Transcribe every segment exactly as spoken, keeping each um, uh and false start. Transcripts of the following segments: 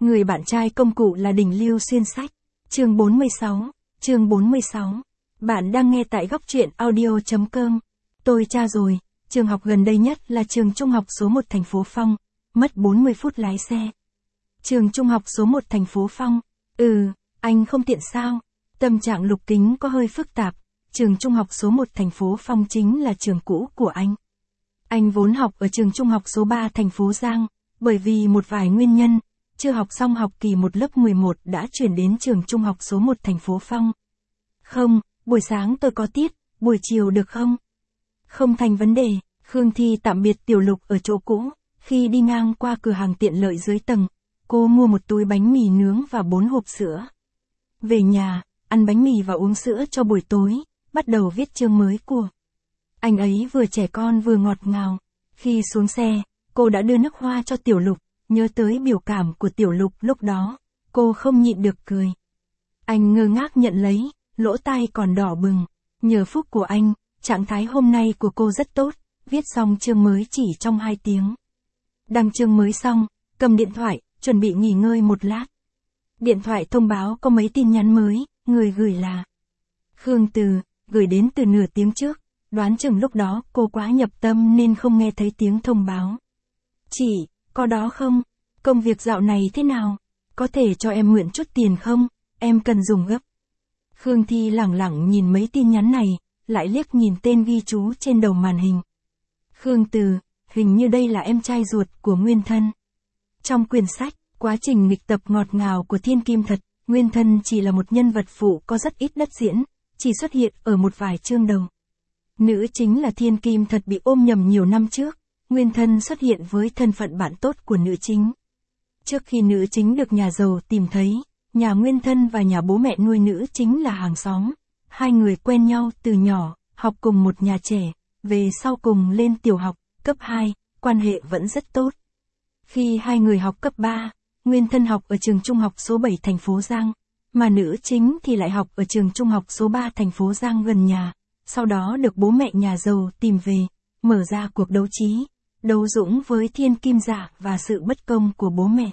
Người bạn trai công cụ là đỉnh lưu xuyên sách. Chương bốn mươi sáu. Chương bốn mươi sáu. Bạn đang nghe tại góc truyện audio chấm com. Tôi tra rồi, trường học gần đây nhất là trường trung học số một thành phố Phong, mất bốn mươi phút lái xe. Trường trung học số một thành phố Phong. Ừ, anh không tiện sao? Tâm trạng Lục Kính có hơi phức tạp. Trường trung học số một thành phố Phong chính là trường cũ của anh. Anh vốn học ở trường trung học số ba thành phố Giang, bởi vì một vài nguyên nhân, chưa học xong học kỳ một lớp mười một đã chuyển đến trường trung học số một thành phố Phong. Không, buổi sáng tôi có tiết, buổi chiều được không? Không thành vấn đề. Khương Thi tạm biệt Tiểu Lục ở chỗ cũ, khi đi ngang qua cửa hàng tiện lợi dưới tầng, cô mua một túi bánh mì nướng và bốn hộp sữa. Về nhà, ăn bánh mì và uống sữa cho buổi tối, bắt đầu viết chương mới của anh ấy vừa trẻ con vừa ngọt ngào. Khi xuống xe, cô đã đưa nước hoa cho Tiểu Lục, nhớ tới biểu cảm của Tiểu Lục lúc đó, cô không nhịn được cười. Anh ngơ ngác nhận lấy, lỗ tai còn đỏ bừng. Nhờ phúc của anh, trạng thái hôm nay của cô rất tốt, viết xong chương mới chỉ trong hai tiếng. Đăng chương mới xong, cầm điện thoại, chuẩn bị nghỉ ngơi một lát. Điện thoại thông báo có mấy tin nhắn mới, người gửi là Khương Từ, gửi đến từ nửa tiếng trước, đoán chừng lúc đó cô quá nhập tâm nên không nghe thấy tiếng thông báo. Chị, có đó không? Công việc dạo này thế nào? Có thể cho em mượn chút tiền không? Em cần dùng gấp. Khương Thi lẳng lặng nhìn mấy tin nhắn này, lại liếc nhìn tên ghi chú trên đầu màn hình. Khương Từ, hình như đây là em trai ruột của Nguyên Thân. Trong quyển sách, quá trình nghịch tập ngọt ngào của Thiên Kim Thật, Nguyên Thân chỉ là một nhân vật phụ có rất ít đất diễn, chỉ xuất hiện ở một vài chương đầu. Nữ chính là Thiên Kim Thật bị ôm nhầm nhiều năm trước, Nguyên Thân xuất hiện với thân phận bạn tốt của nữ chính. Trước khi nữ chính được nhà giàu tìm thấy, nhà Nguyên Thân và nhà bố mẹ nuôi nữ chính là hàng xóm. Hai người quen nhau từ nhỏ, học cùng một nhà trẻ, về sau cùng lên tiểu học, cấp hai, quan hệ vẫn rất tốt. Khi hai người học cấp ba, Nguyên Thân học ở trường trung học số bảy thành phố Giang, mà nữ chính thì lại học ở trường trung học số ba thành phố Giang gần nhà, sau đó được bố mẹ nhà giàu tìm về, mở ra cuộc đấu trí, đấu dũng với Thiên Kim Dạ và sự bất công của bố mẹ.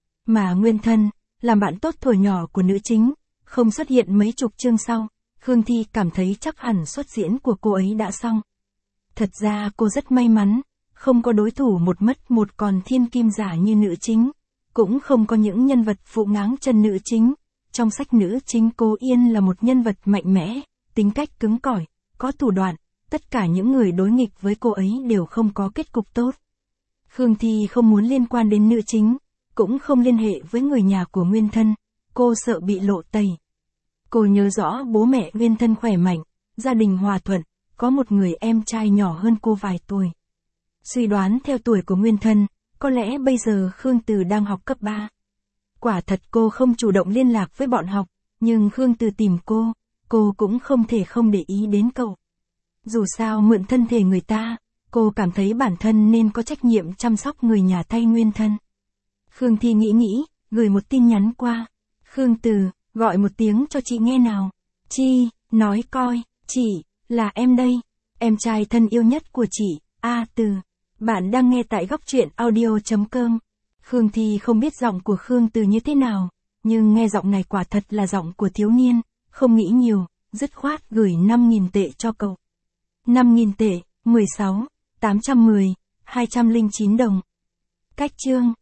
Mà Nguyên Thân, làm bạn tốt thuở nhỏ của nữ chính, không xuất hiện mấy chục chương sau, Khương Thi cảm thấy chắc hẳn xuất diễn của cô ấy đã xong. Thật ra cô rất may mắn, không có đối thủ một mất một còn Thiên Kim Giả như nữ chính, cũng không có những nhân vật phụ ngáng chân nữ chính. Trong sách nữ chính Cố Yên là một nhân vật mạnh mẽ, tính cách cứng cỏi, có thủ đoạn, tất cả những người đối nghịch với cô ấy đều không có kết cục tốt. Khương Thi không muốn liên quan đến nữ chính, cũng không liên hệ với người nhà của Nguyên Thân, cô sợ bị lộ tẩy. Cô nhớ rõ bố mẹ Nguyên Thân khỏe mạnh, gia đình hòa thuận, có một người em trai nhỏ hơn cô vài tuổi. Suy đoán theo tuổi của Nguyên Thân, có lẽ bây giờ Khương Từ đang học cấp ba. Quả thật cô không chủ động liên lạc với bọn học, nhưng Khương Từ tìm cô, cô cũng không thể không để ý đến cậu. Dù sao mượn thân thể người ta, cô cảm thấy bản thân nên có trách nhiệm chăm sóc người nhà thay Nguyên Thân. Khương Thi nghĩ nghĩ, gửi một tin nhắn qua. Khương Từ, gọi một tiếng cho chị nghe nào. Chi, nói coi, chị, là em đây, em trai thân yêu nhất của chị, A Từ. Bạn đang nghe tại góc truyện audio chấm com. Khương Thi không biết giọng của Khương Từ như thế nào, nhưng nghe giọng này quả thật là giọng của thiếu niên, không nghĩ nhiều, dứt khoát gửi năm nghìn tệ cho cậu. năm nghìn tệ, mười sáu, tám trăm mười, hai trăm lẻ chín đồng. Cách chương.